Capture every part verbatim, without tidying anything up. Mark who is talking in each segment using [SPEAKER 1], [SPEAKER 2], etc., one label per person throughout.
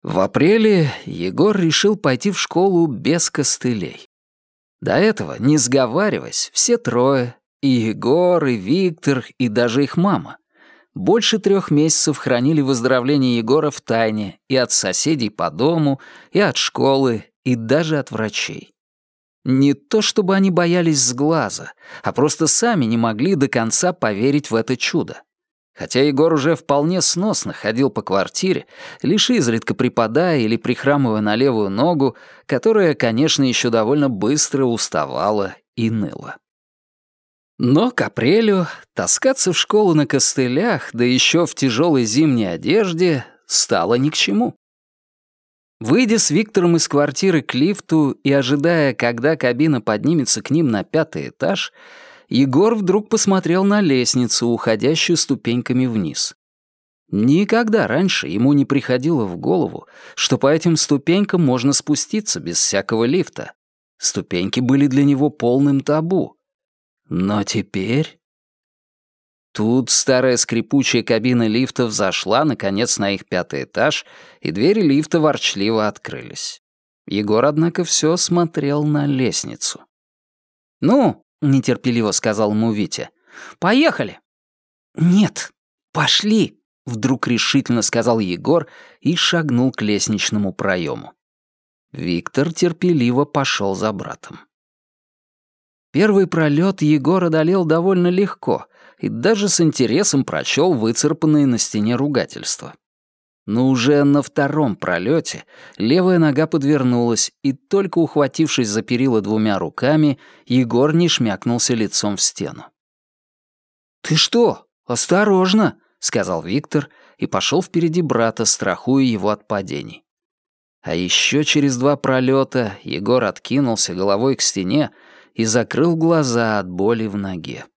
[SPEAKER 1] В апреле Егор решил пойти в школу без костылей. До этого, не сговариваясь, все трое, и Егор, и Виктор, и даже их мама, больше трех месяцев хранили выздоровление Егора в тайне и от соседей по дому, и от школы, и даже от врачей. Не то чтобы они боялись сглаза, а просто сами не могли до конца поверить в это чудо. Хотя Егор уже вполне сносно ходил по квартире, лишь изредка припадая или прихрамывая на левую ногу, которая, конечно, еще довольно быстро уставала и ныла. Но к апрелю таскаться в школу на костылях, да еще в тяжелой зимней одежде, стало ни к чему. Выйдя с Виктором из квартиры к лифту и ожидая, когда кабина поднимется к ним на пятый этаж, Егор вдруг посмотрел на лестницу, уходящую ступеньками вниз. Никогда раньше ему не приходило в голову, что по этим ступенькам можно спуститься без всякого лифта. Ступеньки были для него полным табу. Но теперь... Тут старая скрипучая кабина лифта взошла, наконец, на их пятый этаж, и двери лифта ворчливо открылись. Егор, однако, все смотрел на лестницу. «Ну», — нетерпеливо сказал ему Витя, — «поехали». «Нет, пошли», — вдруг решительно сказал Егор и шагнул к лестничному проему. Виктор терпеливо пошел за братом. Первый пролет Егор одолел довольно легко и даже с интересом прочел выцарапанные на стене ругательства. Но уже на втором пролете левая нога подвернулась, и только ухватившись за перила двумя руками, Егор не шмякнулся лицом в стену. «Ты что? Осторожно!» — сказал Виктор и пошел впереди брата, страхуя его от падений. А еще через два пролета Егор откинулся головой к стене и закрыл глаза от боли в ноге.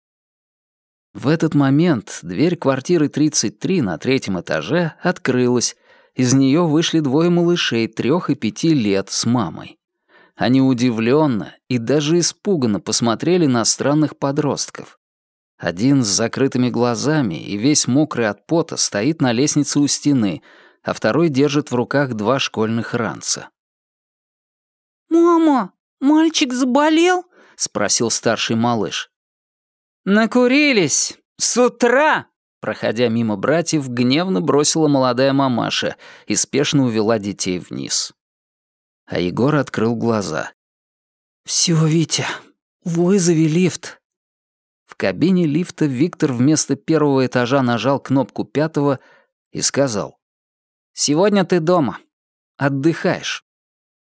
[SPEAKER 1] В этот момент дверь квартиры тридцать три на третьем этаже открылась. Из нее вышли двое малышей трех и пяти лет с мамой. Они удивленно и даже испуганно посмотрели на странных подростков. Один с закрытыми глазами и весь мокрый от пота стоит на лестнице у стены, а второй держит в руках два школьных ранца.
[SPEAKER 2] «Мама, мальчик заболел?»
[SPEAKER 1] — спросил старший малыш.
[SPEAKER 2] «Накурились! С утра!»
[SPEAKER 1] Проходя мимо братьев, гневно бросила молодая мамаша и спешно увела детей вниз. А Егор открыл глаза. «Всё, Витя, вызови лифт». В кабине лифта Виктор вместо первого этажа нажал кнопку пятого и сказал: «Сегодня ты дома. Отдыхаешь».